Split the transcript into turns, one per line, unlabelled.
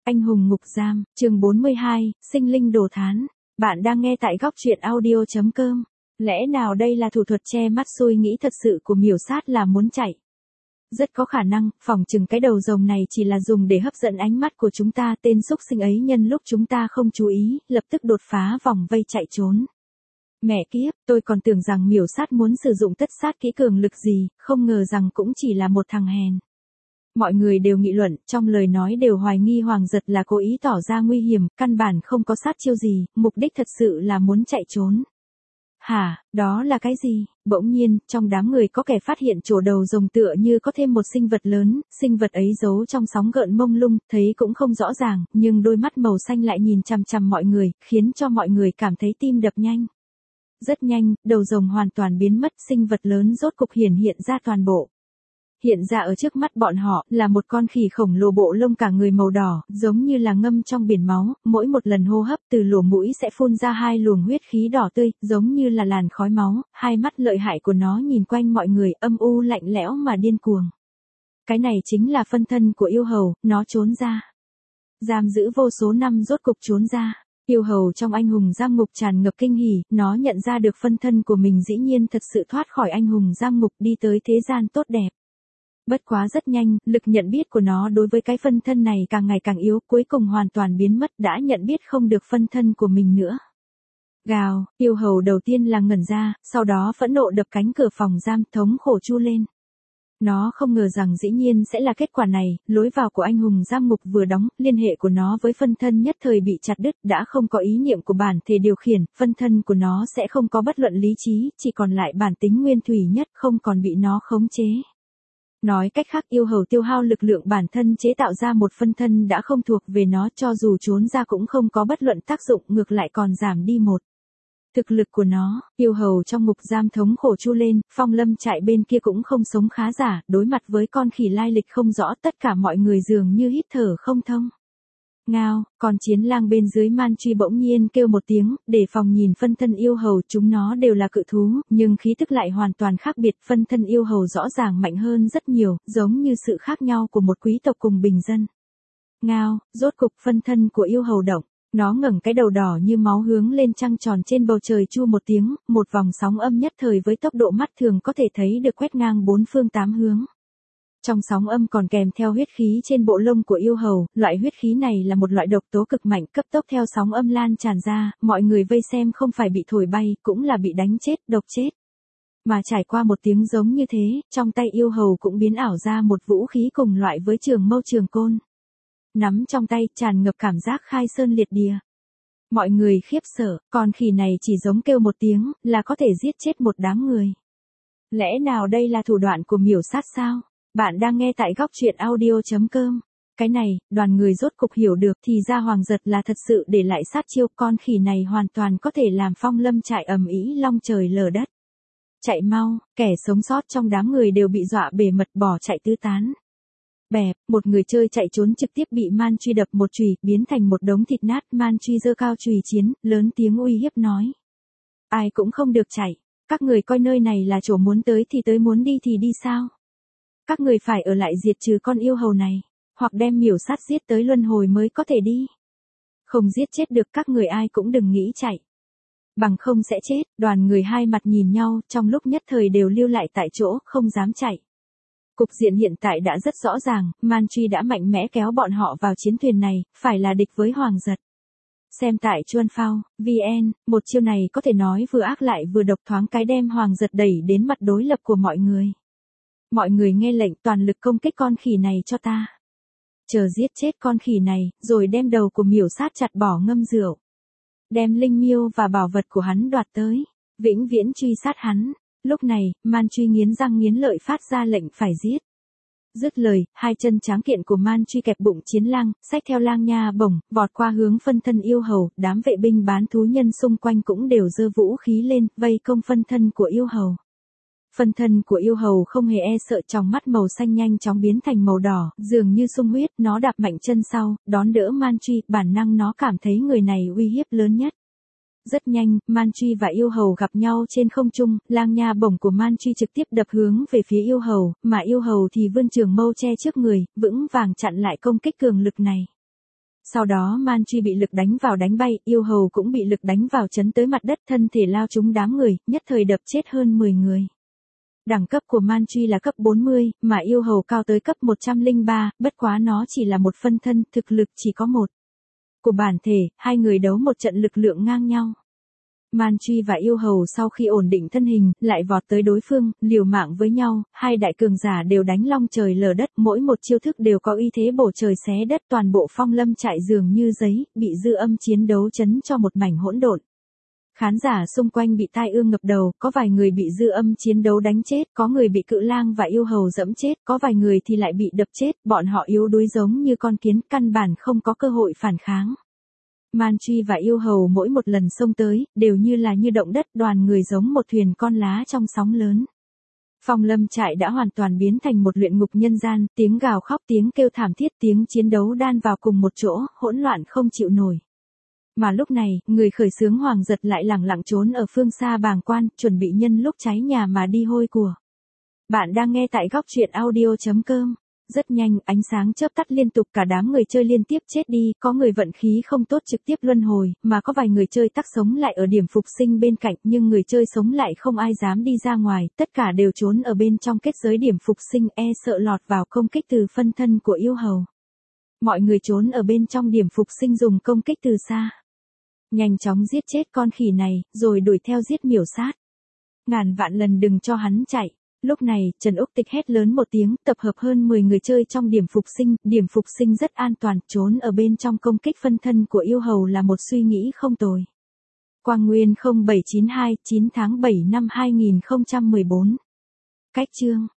Anh hùng ngục giam, chương 42, sinh linh đồ thán. Bạn đang nghe tại góc truyện audio.com. Lẽ nào đây là thủ thuật che mắt xui nghĩ thật sự của miểu sát là muốn chạy? Rất có khả năng, phỏng chừng cái đầu rồng này chỉ là dùng để hấp dẫn ánh mắt của chúng ta. Tên xúc sinh ấy nhân lúc chúng ta không chú ý, lập tức đột phá vòng vây chạy trốn. Mẹ kiếp, tôi còn tưởng rằng miểu sát muốn sử dụng tất sát kỹ cường lực gì, không ngờ rằng cũng chỉ là một thằng hèn. Mọi người đều nghị luận, trong lời nói đều hoài nghi Hoàng Giật là cố ý tỏ ra nguy hiểm, căn bản không có sát chiêu gì, mục đích thật sự là muốn chạy trốn. Hả, đó là cái gì? Bỗng nhiên, trong đám người có kẻ phát hiện chỗ đầu rồng tựa như có thêm một sinh vật lớn, sinh vật ấy giấu trong sóng gợn mông lung, thấy cũng không rõ ràng, nhưng đôi mắt màu xanh lại nhìn chằm chằm mọi người, khiến cho mọi người cảm thấy tim đập nhanh. Rất nhanh, đầu rồng hoàn toàn biến mất, sinh vật lớn rốt cục hiển hiện ra toàn bộ. Hiện ra ở trước mắt bọn họ là một con khỉ khổng lồ bộ lông cả người màu đỏ, giống như là ngâm trong biển máu, mỗi một lần hô hấp từ lỗ mũi sẽ phun ra hai luồng huyết khí đỏ tươi, giống như là làn khói máu, hai mắt lợi hại của nó nhìn quanh mọi người âm u lạnh lẽo mà điên cuồng. Cái này chính là phân thân của yêu hầu, nó trốn ra. Giam giữ vô số năm rốt cục trốn ra. Yêu hầu trong anh hùng giam ngục tràn ngập kinh hỉ, nó nhận ra được phân thân của mình dĩ nhiên thật sự thoát khỏi anh hùng giam ngục đi tới thế gian tốt đẹp. Bất quá rất nhanh, lực nhận biết của nó đối với cái phân thân này càng ngày càng yếu, cuối cùng hoàn toàn biến mất, đã nhận biết không được phân thân của mình nữa. Gào, yêu hầu đầu tiên là ngẩn ra, sau đó phẫn nộ đập cánh cửa phòng giam, thống khổ chu lên. Nó không ngờ rằng dĩ nhiên sẽ là kết quả này, lối vào của anh hùng giam ngục vừa đóng, liên hệ của nó với phân thân nhất thời bị chặt đứt, đã không có ý niệm của bản thể điều khiển, phân thân của nó sẽ không có bất luận lý trí, chỉ còn lại bản tính nguyên thủy nhất, không còn bị nó khống chế. Nói cách khác, yêu hầu tiêu hao lực lượng bản thân chế tạo ra một phân thân đã không thuộc về nó, cho dù trốn ra cũng không có bất luận tác dụng, ngược lại còn giảm đi một. Thực lực của nó, yêu hầu trong ngục giam thống khổ chu lên, Phong Lâm trại bên kia cũng không sống khá giả, đối mặt với con khỉ lai lịch không rõ, tất cả mọi người dường như hít thở không thông. Ngao, còn chiến lang bên dưới man truy bỗng nhiên kêu một tiếng, để phòng nhìn phân thân yêu hầu, chúng nó đều là cự thú, nhưng khí tức lại hoàn toàn khác biệt, phân thân yêu hầu rõ ràng mạnh hơn rất nhiều, giống như sự khác nhau của một quý tộc cùng bình dân. Ngao, rốt cục phân thân của yêu hầu động, nó ngẩng cái đầu đỏ như máu hướng lên trăng tròn trên bầu trời chu một tiếng, một vòng sóng âm nhất thời với tốc độ mắt thường có thể thấy được quét ngang bốn phương tám hướng. Trong sóng âm còn kèm theo huyết khí trên bộ lông của yêu hầu, loại huyết khí này là một loại độc tố cực mạnh cấp tốc theo sóng âm lan tràn ra, mọi người vây xem không phải bị thổi bay, cũng là bị đánh chết, độc chết. Mà trải qua một tiếng giống như thế, trong tay yêu hầu cũng biến ảo ra một vũ khí cùng loại với trường mâu trường côn. Nắm trong tay, tràn ngập cảm giác khai sơn liệt địa. Mọi người khiếp sợ, con khỉ này chỉ giống kêu một tiếng, là có thể giết chết một đám người. Lẽ nào đây là thủ đoạn của miểu sát sao? Bạn đang nghe tại góc truyện audio.com. Cái này, đoàn người rốt cục hiểu được thì ra Hoàng Giật là thật sự để lại sát chiêu, con khỉ này hoàn toàn có thể làm Phong Lâm trại ầm ĩ long trời lở đất. Chạy mau, kẻ sống sót trong đám người đều bị dọa bề mật bỏ chạy tứ tán. Bẹp, một người chơi chạy trốn trực tiếp bị man truy đập một chùy, biến thành một đống thịt nát, man truy giơ cao chùy chiến, lớn tiếng uy hiếp nói. Ai cũng không được chạy, các người coi nơi này là chỗ muốn tới thì tới, muốn đi thì đi sao? Các người phải ở lại diệt trừ con yêu hầu này, hoặc đem miểu sát giết tới luân hồi mới có thể đi. Không giết chết được các người ai cũng đừng nghĩ chạy. Bằng không sẽ chết, đoàn người hai mặt nhìn nhau, trong lúc nhất thời đều lưu lại tại chỗ, không dám chạy. Cục diện hiện tại đã rất rõ ràng, man truy đã mạnh mẽ kéo bọn họ vào chiến thuyền này, phải là địch với Hoàng Giật. Xem tại Chuan Phao, VN, một chiêu này có thể nói vừa ác lại vừa độc, thoáng cái đem Hoàng Giật đẩy đến mặt đối lập của mọi người. Mọi người nghe lệnh toàn lực công kích con khỉ này cho ta. Chờ giết chết con khỉ này, rồi đem đầu của miểu sát chặt bỏ ngâm rượu. Đem linh miêu và bảo vật của hắn đoạt tới, vĩnh viễn truy sát hắn. Lúc này, man truy nghiến răng nghiến lợi phát ra lệnh phải giết. Dứt lời, hai chân tráng kiện của man truy kẹp bụng chiến lang, xách theo lang nha bổng, vọt qua hướng phân thân yêu hầu, đám vệ binh bán thú nhân xung quanh cũng đều giơ vũ khí lên, vây công phân thân của yêu hầu. Phân thân của yêu hầu không hề e sợ, trong mắt màu xanh nhanh chóng biến thành màu đỏ, dường như sung huyết, nó đạp mạnh chân sau, đón đỡ man truy, bản năng nó cảm thấy người này uy hiếp lớn nhất. Rất nhanh, man truy và yêu hầu gặp nhau trên không trung, lang nha bổng của man truy trực tiếp đập hướng về phía yêu hầu, mà yêu hầu thì vươn trường mâu che trước người, vững vàng chặn lại công kích cường lực này. Sau đó Man Truy bị lực đánh vào đánh bay, yêu hầu cũng bị lực đánh vào chấn tới mặt đất, thân thể lao trúng đám người, nhất thời đập chết hơn 10 người. Đẳng cấp của Man Truy là cấp 40, mà yêu hầu cao tới cấp 103, bất quá nó chỉ là một phân thân, thực lực chỉ có một. Của bản thể, hai người đấu một trận lực lượng ngang nhau. Man Truy và yêu hầu sau khi ổn định thân hình, lại vọt tới đối phương, liều mạng với nhau, hai đại cường giả đều đánh long trời lở đất, mỗi một chiêu thức đều có uy thế bổ trời xé đất, toàn bộ Phong Lâm trại dường như giấy, bị dư âm chiến đấu chấn cho một mảnh hỗn độn. Khán giả xung quanh bị tai ương ngập đầu, có vài người bị dư âm chiến đấu đánh chết, có người bị cự lang và yêu hầu dẫm chết, có vài người thì lại bị đập chết, bọn họ yếu đuối giống như con kiến, căn bản không có cơ hội phản kháng. Man Truy và yêu hầu mỗi một lần xông tới, đều như động đất, đoàn người giống một thuyền con lá trong sóng lớn. Phong Lâm trại đã hoàn toàn biến thành một luyện ngục nhân gian, tiếng gào khóc, tiếng kêu thảm thiết, tiếng chiến đấu đan vào cùng một chỗ, hỗn loạn không chịu nổi. Mà lúc này, người khởi xướng Hoàng Giật lại lẳng lặng trốn ở phương xa bàng quan, chuẩn bị nhân lúc cháy nhà mà đi hôi của. Bạn đang nghe tại góc truyện audio.com. Rất nhanh, ánh sáng chớp tắt liên tục, cả đám người chơi liên tiếp chết đi, có người vận khí không tốt trực tiếp luân hồi, mà có vài người chơi tắc sống lại ở điểm phục sinh bên cạnh, nhưng người chơi sống lại không ai dám đi ra ngoài, tất cả đều trốn ở bên trong kết giới điểm phục sinh, sợ lọt vào công kích từ phân thân của yêu hầu. Mọi người trốn ở bên trong điểm phục sinh dùng công kích từ xa. Nhanh chóng giết chết con khỉ này, rồi đuổi theo giết miểu sát. Ngàn vạn lần đừng cho hắn chạy. Lúc này, Trần Úc Tịch hét lớn một tiếng, tập hợp hơn 10 người chơi trong điểm phục sinh rất an toàn, trốn ở bên trong công kích phân thân của yêu hầu là một suy nghĩ không tồi. Quang Nguyên 0792, 9 tháng 7 năm 2014. Cách chương.